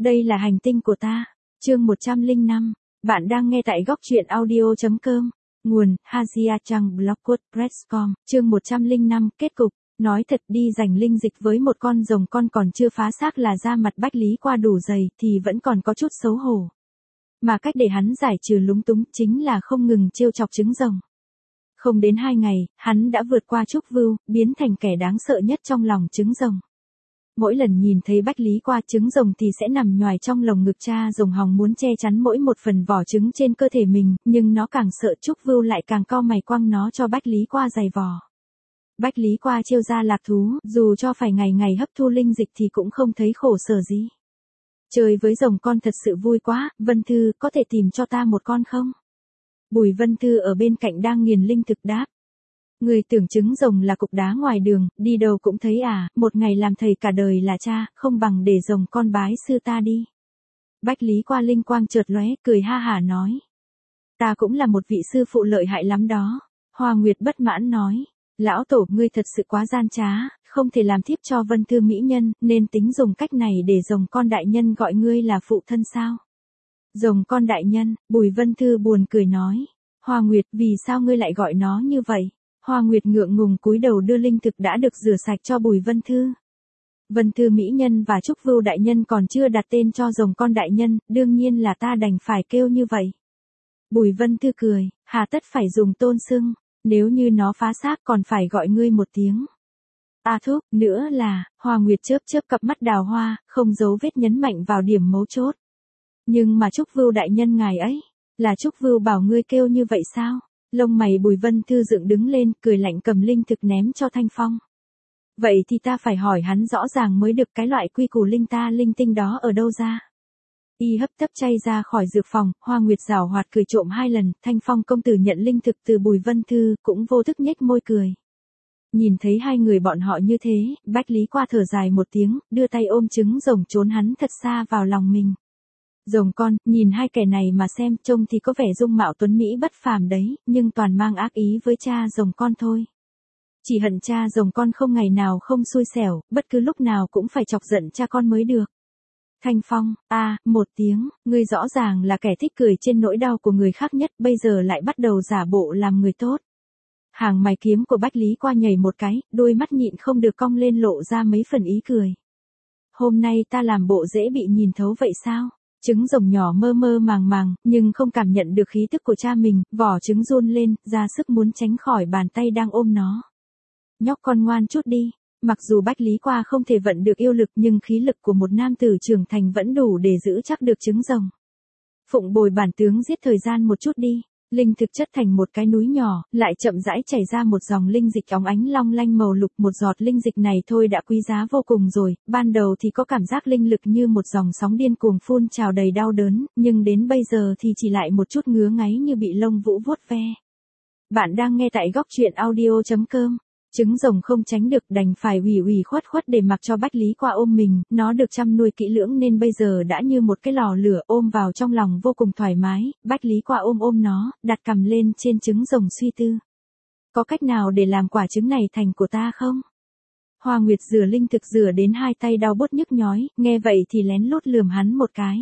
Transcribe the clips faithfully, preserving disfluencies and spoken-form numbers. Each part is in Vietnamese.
Đây là hành tinh của ta. Chương một trăm lẻ năm. Bạn đang nghe tại góc truyện audio chấm com. Nguồn: Hazia Trang Blog WordPress chấm com. Chương một trăm lẻ năm. Kết cục. Nói thật, đi giành linh dịch với một con rồng con còn chưa phá xác là da mặt Bách Lý Qua đủ dày thì vẫn còn có chút xấu hổ. Mà cách để hắn giải trừ lúng túng chính là không ngừng trêu chọc trứng rồng. Không đến hai ngày, hắn đã vượt qua Trúc Vưu, biến thành kẻ đáng sợ nhất trong lòng trứng rồng. Mỗi lần nhìn thấy Bách Lý Qua trứng rồng thì sẽ nằm nhoài trong lồng ngực cha rồng hòng muốn che chắn mỗi một phần vỏ trứng trên cơ thể mình, nhưng nó càng sợ Trúc Vưu lại càng cau mày quăng nó cho Bách Lý Qua giày vò. Bách Lý Qua trêu ra lạc thú, dù cho phải ngày ngày hấp thu linh dịch thì cũng không thấy khổ sở gì. Chơi với rồng con thật sự vui quá, Vân Thư, có thể tìm cho ta một con không? Bùi Vân Thư ở bên cạnh đang nghiền linh thực đáp. Người tưởng trứng rồng là cục đá ngoài đường, đi đâu cũng thấy à, một ngày làm thầy cả đời là cha, không bằng để rồng con bái sư ta đi. Bách Lý Qua linh quang chợt lóe, cười ha hả nói. Ta cũng là một vị sư phụ lợi hại lắm đó. Hoa Nguyệt bất mãn nói. Lão tổ, ngươi thật sự quá gian trá, không thể làm thiếp cho Vân Thư mỹ nhân, nên tính dùng cách này để rồng con đại nhân gọi ngươi là phụ thân sao? Rồng con đại nhân, Bùi Vân Thư buồn cười nói. Hoa Nguyệt, vì sao ngươi lại gọi nó như vậy? Hoa Nguyệt ngượng ngùng cúi đầu đưa linh thực đã được rửa sạch cho Bùi Vân Thư. Vân Thư mỹ nhân và Trúc Vưu đại nhân còn chưa đặt tên cho rồng con đại nhân, đương nhiên là ta đành phải kêu như vậy. Bùi Vân Thư cười, hà tất phải dùng tôn xưng, nếu như nó phá xác còn phải gọi ngươi một tiếng. A thúc, nữa là, Hoa Nguyệt chớp chớp cặp mắt đào hoa, không giấu vết nhấn mạnh vào điểm mấu chốt. Nhưng mà Trúc Vưu đại nhân ngài ấy, là Trúc Vưu bảo ngươi kêu như vậy sao? Lông mày Bùi Vân Thư dựng đứng lên, cười lạnh cầm linh thực ném cho Thanh Phong. Vậy thì ta phải hỏi hắn rõ ràng mới được, cái loại quy củ linh ta linh tinh đó ở đâu ra? Y hấp tấp chay ra khỏi dược phòng, Hoa Nguyệt giảo hoạt cười trộm hai lần, Thanh Phong công tử nhận linh thực từ Bùi Vân Thư, cũng vô thức nhếch môi cười. Nhìn thấy hai người bọn họ như thế, Bách Lý Qua thở dài một tiếng, đưa tay ôm trứng rồng trốn hắn thật xa vào lòng mình. Rồng con, nhìn hai kẻ này mà xem, trông thì có vẻ dung mạo tuấn mỹ bất phàm đấy, nhưng toàn mang ác ý với cha rồng con thôi. Chỉ hận cha rồng con không ngày nào không xui xẻo, bất cứ lúc nào cũng phải chọc giận cha con mới được. Thanh Phong, a, à, một tiếng, ngươi rõ ràng là kẻ thích cười trên nỗi đau của người khác nhất, bây giờ lại bắt đầu giả bộ làm người tốt. Hàng mày kiếm của Bách Lý Qua nhảy một cái, đôi mắt nhịn không được cong lên lộ ra mấy phần ý cười. Hôm nay ta làm bộ dễ bị nhìn thấu vậy sao? Trứng rồng nhỏ mơ mơ màng màng, nhưng không cảm nhận được khí tức của cha mình, vỏ trứng run lên, ra sức muốn tránh khỏi bàn tay đang ôm nó. Nhóc con ngoan chút đi. Mặc dù Bách Lý Qua không thể vận được yêu lực nhưng khí lực của một nam tử trưởng thành vẫn đủ để giữ chắc được trứng rồng. Phụng bồi bản tướng giết thời gian một chút đi. Linh thực chất thành một cái núi nhỏ, lại chậm rãi chảy ra một dòng linh dịch óng ánh long lanh màu lục, một giọt linh dịch này thôi đã quý giá vô cùng rồi, ban đầu thì có cảm giác linh lực như một dòng sóng điên cuồng phun trào đầy đau đớn, nhưng đến bây giờ thì chỉ lại một chút ngứa ngáy như bị lông vũ vuốt ve. Bạn đang nghe tại góc truyện audio chấm com. Trứng rồng không tránh được đành phải ủy ủy khuất khuất để mặc cho Bách Lý Qua ôm mình, nó được chăm nuôi kỹ lưỡng nên bây giờ đã như một cái lò lửa ôm vào trong lòng vô cùng thoải mái, Bách Lý Qua ôm ôm nó, đặt cằm lên trên trứng rồng suy tư. Có cách nào để làm quả trứng này thành của ta không? Hoa Nguyệt rửa linh thực rửa đến hai tay đau bốt nhức nhói, nghe vậy thì lén lút lườm hắn một cái.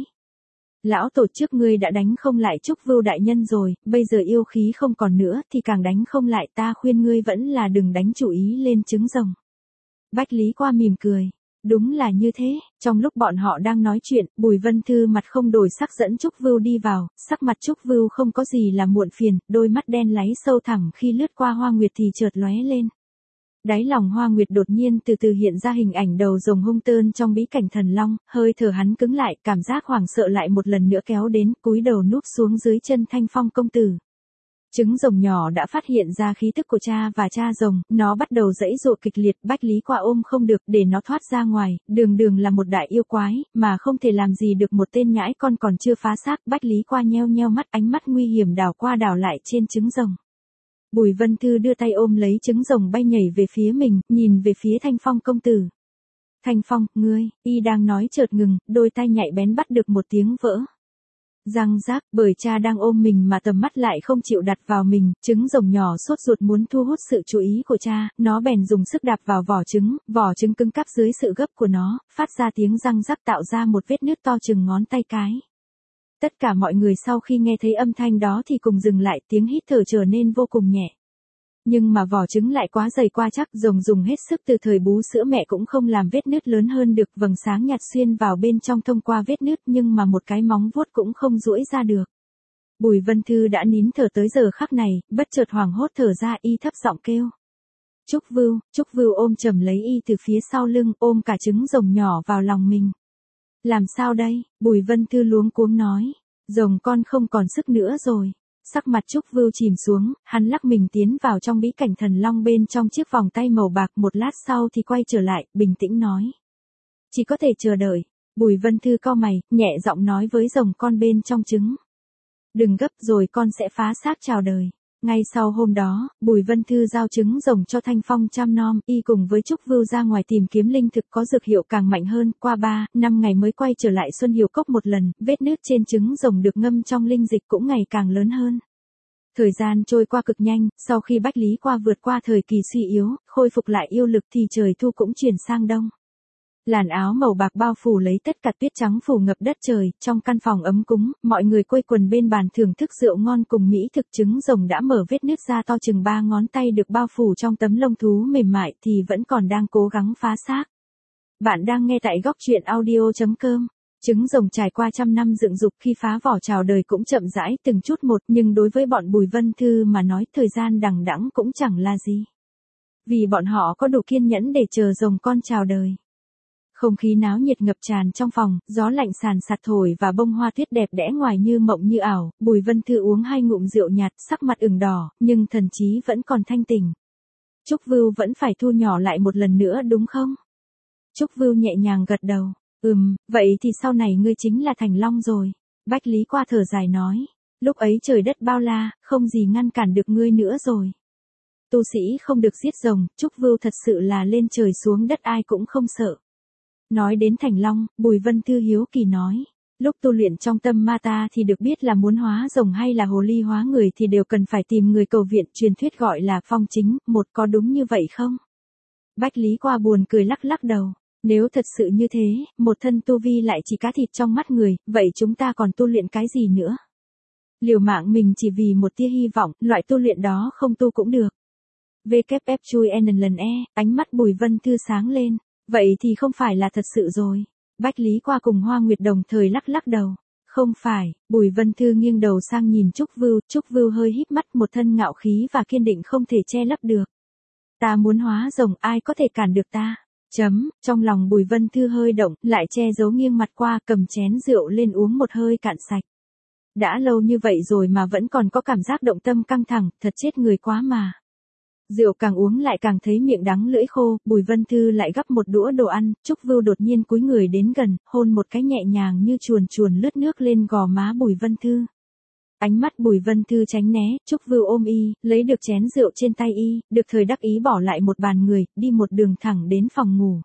Lão tổ trước ngươi đã đánh không lại Trúc Vưu đại nhân rồi, bây giờ yêu khí không còn nữa thì càng đánh không lại, ta khuyên ngươi vẫn là đừng đánh chủ ý lên trứng rồng. Bách Lý Qua mỉm cười. Đúng là như thế, trong lúc bọn họ đang nói chuyện, Bùi Vân Thư mặt không đổi sắc dẫn Trúc Vưu đi vào, sắc mặt Trúc Vưu không có gì là muộn phiền, đôi mắt đen láy sâu thẳm khi lướt qua Hoa Nguyệt thì chợt lóe lên. Đáy lòng Hoa Nguyệt đột nhiên từ từ hiện ra hình ảnh đầu rồng hung tơn trong bí cảnh thần long, hơi thở hắn cứng lại, cảm giác hoảng sợ lại một lần nữa kéo đến, cúi đầu núp xuống dưới chân Thanh Phong công tử. Trứng rồng nhỏ đã phát hiện ra khí tức của cha và cha rồng, nó bắt đầu giãy giụa kịch liệt, Bách Lý Qua ôm không được để nó thoát ra ngoài, đường đường là một đại yêu quái, mà không thể làm gì được một tên nhãi con còn chưa phá xác, Bách Lý Qua nheo nheo mắt, ánh mắt nguy hiểm đảo qua đảo lại trên trứng rồng. Bùi Vân Thư đưa tay ôm lấy trứng rồng bay nhảy về phía mình, nhìn về phía Thanh Phong công tử. Thanh Phong, ngươi, y đang nói chợt ngừng, đôi tay nhạy bén bắt được một tiếng vỡ. Răng rác, bởi cha đang ôm mình mà tầm mắt lại không chịu đặt vào mình, trứng rồng nhỏ sốt ruột muốn thu hút sự chú ý của cha, nó bèn dùng sức đạp vào vỏ trứng, vỏ trứng cứng cáp dưới sự gấp của nó, phát ra tiếng răng rắc tạo ra một vết nứt to chừng ngón tay cái. Tất cả mọi người sau khi nghe thấy âm thanh đó thì cùng dừng lại, tiếng hít thở trở nên vô cùng nhẹ. Nhưng mà vỏ trứng lại quá dày quá chắc, rồng dùng hết sức từ thời bú sữa mẹ cũng không làm vết nứt lớn hơn được, vầng sáng nhạt xuyên vào bên trong thông qua vết nứt nhưng mà một cái móng vuốt cũng không duỗi ra được. Bùi Vân Thư đã nín thở tới giờ khắc này, bất chợt hoảng hốt thở ra, y thấp giọng kêu. Trúc Vưu, Trúc Vưu ôm chầm lấy y từ phía sau lưng, ôm cả trứng rồng nhỏ vào lòng mình. Làm sao đây? Bùi Vân Thư luống cuống nói. Rồng con không còn sức nữa rồi. Sắc mặt Trúc Vưu chìm xuống, hắn lắc mình tiến vào trong bí cảnh thần long bên trong chiếc vòng tay màu bạc, một lát sau thì quay trở lại, bình tĩnh nói. Chỉ có thể chờ đợi. Bùi Vân Thư cau mày, nhẹ giọng nói với rồng con bên trong trứng. Đừng gấp, rồi con sẽ phá xác chào đời. Ngay sau hôm đó, Bùi Vân Thư giao trứng rồng cho Thanh Phong chăm nom, y cùng với Trúc Vưu ra ngoài tìm kiếm linh thực có dược hiệu càng mạnh hơn, qua ba, năm ngày mới quay trở lại Xuân Hiểu Cốc một lần, vết nứt trên trứng rồng được ngâm trong linh dịch cũng ngày càng lớn hơn. Thời gian trôi qua cực nhanh, sau khi Bách Lý Qua vượt qua thời kỳ suy yếu, khôi phục lại yêu lực thì trời thu cũng chuyển sang đông. Làn áo màu bạc bao phủ lấy tất cả tuyết trắng phủ ngập đất trời, trong căn phòng ấm cúng, mọi người quây quần bên bàn thưởng thức rượu ngon cùng mỹ thực. Trứng rồng đã mở vết nứt ra to chừng ba ngón tay được bao phủ trong tấm lông thú mềm mại thì vẫn còn đang cố gắng phá xác. Bạn đang nghe tại góc truyện audio chấm com. Trứng rồng trải qua trăm năm dựng dục khi phá vỏ chào đời cũng chậm rãi từng chút một, nhưng đối với bọn Bùi Vân Thư mà nói thời gian đằng đẵng cũng chẳng là gì. Vì bọn họ có đủ kiên nhẫn để chờ rồng con chào đời. Không khí náo nhiệt ngập tràn trong phòng, gió lạnh sàn sạt thổi và bông hoa tuyết đẹp đẽ ngoài như mộng như ảo. Bùi Vân Thư uống hai ngụm rượu nhạt, sắc mặt ửng đỏ, nhưng thần trí vẫn còn thanh tỉnh. Trúc Vưu vẫn phải thu nhỏ lại một lần nữa đúng không? Trúc Vưu nhẹ nhàng gật đầu. Ừm, vậy thì sau này ngươi chính là Thành Long rồi. Bách Lý Qua thở dài nói. Lúc ấy trời đất bao la, không gì ngăn cản được ngươi nữa rồi. Tu sĩ không được giết rồng, Trúc Vưu thật sự là lên trời xuống đất ai cũng không sợ. Nói đến Thành Long, Bùi Vân Thư hiếu kỳ nói. Lúc tu luyện trong tâm ma ta thì được biết là muốn hóa rồng hay là hồ ly hóa người thì đều cần phải tìm người cầu viện, truyền thuyết gọi là phong chính, một có đúng như vậy không? Bách Lý Qua buồn cười lắc lắc đầu. Nếu thật sự như thế, một thân tu vi lại chỉ cá thịt trong mắt người, vậy chúng ta còn tu luyện cái gì nữa? Liều mạng mình chỉ vì một tia hy vọng, loại tu luyện đó không tu cũng được. vê kép ép chui N lần E, ánh mắt Bùi Vân Thư sáng lên. Vậy thì không phải là thật sự rồi. Bách Lý Qua cùng Hoa Nguyệt đồng thời lắc lắc đầu. Không phải, Bùi Vân Thư nghiêng đầu sang nhìn Trúc Vưu, Trúc Vưu hơi híp mắt, một thân ngạo khí và kiên định không thể che lấp được. Ta muốn hóa rồng, ai có thể cản được ta? Chấm, trong lòng Bùi Vân Thư hơi động, lại che giấu nghiêng mặt qua, cầm chén rượu lên uống một hơi cạn sạch. Đã lâu như vậy rồi mà vẫn còn có cảm giác động tâm căng thẳng, thật chết người quá mà. Rượu càng uống lại càng thấy miệng đắng lưỡi khô, Bùi Vân Thư lại gắp một đũa đồ ăn, Trúc Vưu đột nhiên cúi người đến gần, hôn một cái nhẹ nhàng như chuồn chuồn lướt nước lên gò má Bùi Vân Thư. Ánh mắt Bùi Vân Thư tránh né, Trúc Vưu ôm y, lấy được chén rượu trên tay y, được thời đắc ý bỏ lại một bàn người, đi một đường thẳng đến phòng ngủ.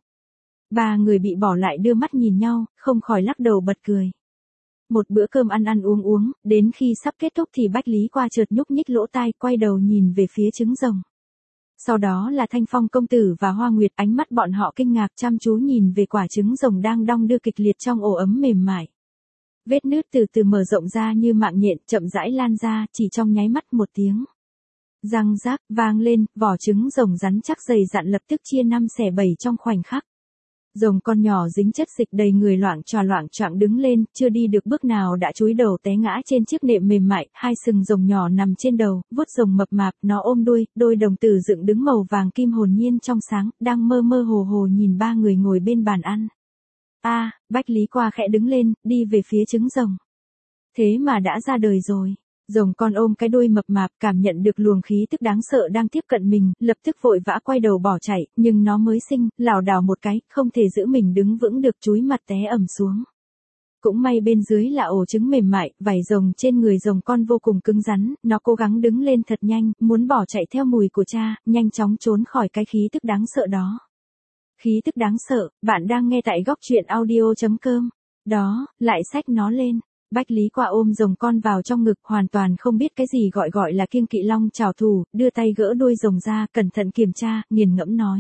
Ba người bị bỏ lại đưa mắt nhìn nhau, không khỏi lắc đầu bật cười. Một bữa cơm ăn ăn uống uống, đến khi sắp kết thúc thì Bách Lý Qua chợt nhúc nhích lỗ tai, quay đầu nhìn về phía trứng rồng. Sau đó là Thanh Phong công tử và Hoa Nguyệt, ánh mắt bọn họ kinh ngạc chăm chú nhìn về quả trứng rồng đang đong đưa kịch liệt trong ổ ấm mềm mại. Vết nứt từ từ mở rộng ra như mạng nhện, chậm rãi lan ra, chỉ trong nháy mắt một tiếng. Răng rác, vang lên, vỏ trứng rồng rắn chắc dày dặn lập tức chia năm xẻ bảy trong khoảnh khắc. Rồng con nhỏ dính chất dịch đầy người loạng choạng loạng choạng đứng lên, chưa đi được bước nào đã chúi đầu té ngã trên chiếc nệm mềm mại, hai sừng rồng nhỏ nằm trên đầu, vuốt rồng mập mạp, nó ôm đuôi, đôi đồng tử dựng đứng màu vàng kim hồn nhiên trong sáng, đang mơ mơ hồ hồ nhìn ba người ngồi bên bàn ăn. A, à, Bách Lý Qua khẽ đứng lên, đi về phía trứng rồng. Thế mà đã ra đời rồi. Rồng con ôm cái đuôi mập mạp, cảm nhận được luồng khí tức đáng sợ đang tiếp cận mình, lập tức vội vã quay đầu bỏ chạy, nhưng nó mới sinh, lảo đảo một cái, không thể giữ mình đứng vững được, chúi mặt té ầm xuống. Cũng may bên dưới là ổ trứng mềm mại, vảy rồng trên người rồng con vô cùng cứng rắn, nó cố gắng đứng lên thật nhanh, muốn bỏ chạy theo mùi của cha, nhanh chóng trốn khỏi cái khí tức đáng sợ đó. Khí tức đáng sợ, bạn đang nghe tại góc truyện audio chấm com. Đó, lại xách nó lên. Bách Lý Qua ôm rồng con vào trong ngực, hoàn toàn không biết cái gì gọi gọi là kiêng kỵ long trảo thủ, đưa tay gỡ đuôi rồng ra, cẩn thận kiểm tra, nghiền ngẫm nói.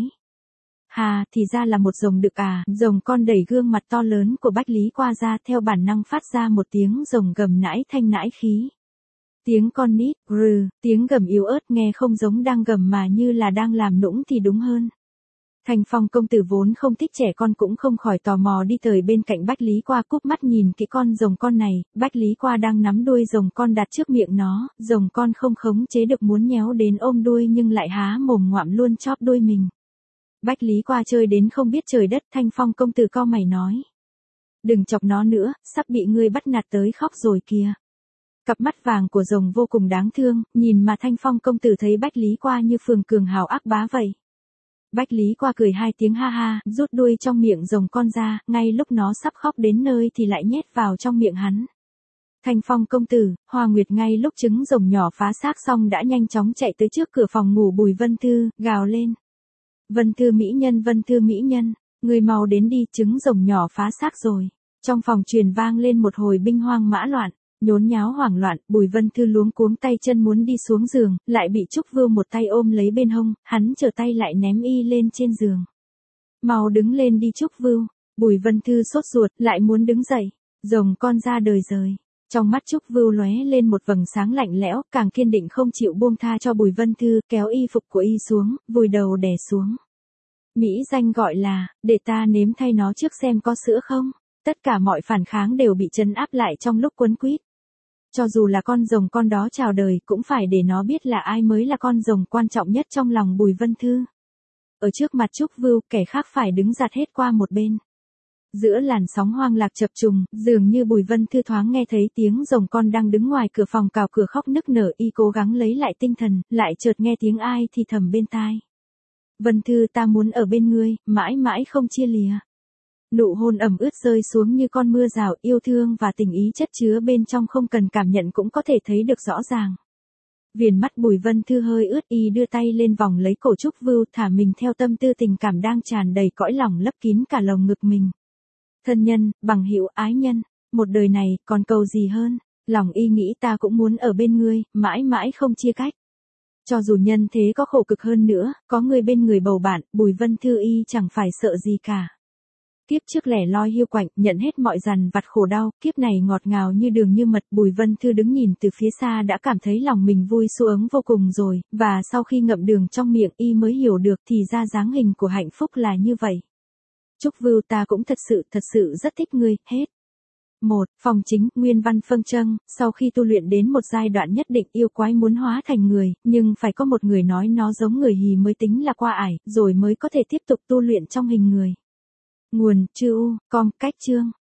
Hà, thì ra là một rồng đực à, rồng con đẩy gương mặt to lớn của Bách Lý Qua ra, theo bản năng phát ra một tiếng rồng gầm nãi thanh nãi khí. Tiếng con nít, rừ, tiếng gầm yếu ớt nghe không giống đang gầm mà như là đang làm nũng thì đúng hơn. Thanh Phong công tử vốn không thích trẻ con cũng không khỏi tò mò đi tới bên cạnh Bách Lý Qua, cúp mắt nhìn cái con rồng con này, Bách Lý Qua đang nắm đuôi rồng con đặt trước miệng nó, rồng con không khống chế được muốn nhéo đến ôm đuôi nhưng lại há mồm ngoạm luôn chóp đuôi mình. Bách Lý Qua chơi đến không biết trời đất, Thanh Phong công tử cau mày nói. Đừng chọc nó nữa, sắp bị ngươi bắt nạt tới khóc rồi kìa. Cặp mắt vàng của rồng vô cùng đáng thương, nhìn mà Thanh Phong công tử thấy Bách Lý Qua như phường cường hào ác bá vậy. Bách Lý Qua cười hai tiếng ha ha, rút đuôi trong miệng rồng con ra, ngay lúc nó sắp khóc đến nơi thì lại nhét vào trong miệng hắn. Thanh Phong công tử, Hoa Nguyệt ngay lúc trứng rồng nhỏ phá xác xong đã nhanh chóng chạy tới trước cửa phòng ngủ Bùi Vân Thư, gào lên. Vân Thư mỹ nhân, Vân Thư mỹ nhân, người mau đến đi, trứng rồng nhỏ phá xác rồi. Trong phòng truyền vang lên một hồi binh hoang mã loạn. Nhốn nháo hoảng loạn, Bùi Vân Thư luống cuống tay chân muốn đi xuống giường, lại bị Trúc Vưu một tay ôm lấy bên hông, hắn trở tay lại ném y lên trên giường. Mau đứng lên đi Trúc Vưu, Bùi Vân Thư sốt ruột, lại muốn đứng dậy, rồng con ra đời rời. Trong mắt Trúc Vưu lóe lên một vầng sáng lạnh lẽo, càng kiên định không chịu buông tha cho Bùi Vân Thư, kéo y phục của y xuống, vùi đầu đè xuống. Mỹ danh gọi là, để ta nếm thay nó trước xem có sữa không. Tất cả mọi phản kháng đều bị trấn áp lại trong lúc quấn quýt. Cho dù là con rồng con đó chào đời cũng phải để nó biết là ai mới là con rồng quan trọng nhất trong lòng Bùi Vân Thư. Ở trước mặt Trúc Vưu, kẻ khác phải đứng giạt hết qua một bên. Giữa làn sóng hoang lạc chập trùng, dường như Bùi Vân Thư thoáng nghe thấy tiếng rồng con đang đứng ngoài cửa phòng cào cửa khóc nức nở, y cố gắng lấy lại tinh thần, lại chợt nghe tiếng ai thì thầm bên tai. Vân Thư, ta muốn ở bên ngươi, mãi mãi không chia lìa. Nụ hôn ẩm ướt rơi xuống như con mưa rào, yêu thương và tình ý chất chứa bên trong không cần cảm nhận cũng có thể thấy được rõ ràng. Viền mắt Bùi Vân Thư hơi ướt, y đưa tay lên vòng lấy cổ Trúc Vưu, thả mình theo tâm tư tình cảm đang tràn đầy cõi lòng lấp kín cả lồng ngực mình. Thân nhân, bằng hữu, ái nhân, một đời này còn cầu gì hơn, lòng y nghĩ ta cũng muốn ở bên ngươi, mãi mãi không chia cách. Cho dù nhân thế có khổ cực hơn nữa, có người bên người bầu bạn, Bùi Vân Thư y chẳng phải sợ gì cả. Kiếp trước lẻ loi hiu quạnh, nhận hết mọi dằn vặt khổ đau, kiếp này ngọt ngào như đường như mật. Bùi Vân Thư đứng nhìn từ phía xa đã cảm thấy lòng mình vui sướng vô cùng rồi, và sau khi ngậm đường trong miệng y mới hiểu được thì ra dáng hình của hạnh phúc là như vậy. Trúc Vưu, ta cũng thật sự, thật sự rất thích ngươi, hết. một. Phòng chính, Nguyên Văn Phân Trâng, sau khi tu luyện đến một giai đoạn nhất định yêu quái muốn hóa thành người, nhưng phải có một người nói nó giống người hì mới tính là qua ải, rồi mới có thể tiếp tục tu luyện trong hình người. Nguồn, chữ U, com, cách chương.